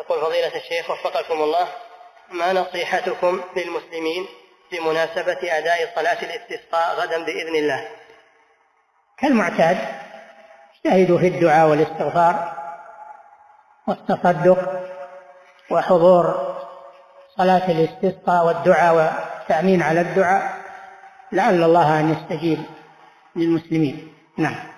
يقول فضيلة الشيخ وفقكم الله، ما نصيحتكم للمسلمين بمناسبة أداء صلاة الاستسقاء غدا بإذن الله؟ كالمعتاد اجتهدوا في الدعاء والاستغفار والتصدق وحضور صلاة الاستسقاء والدعاء والتأمين على الدعاء، لعل الله أن يستجيب للمسلمين. نعم.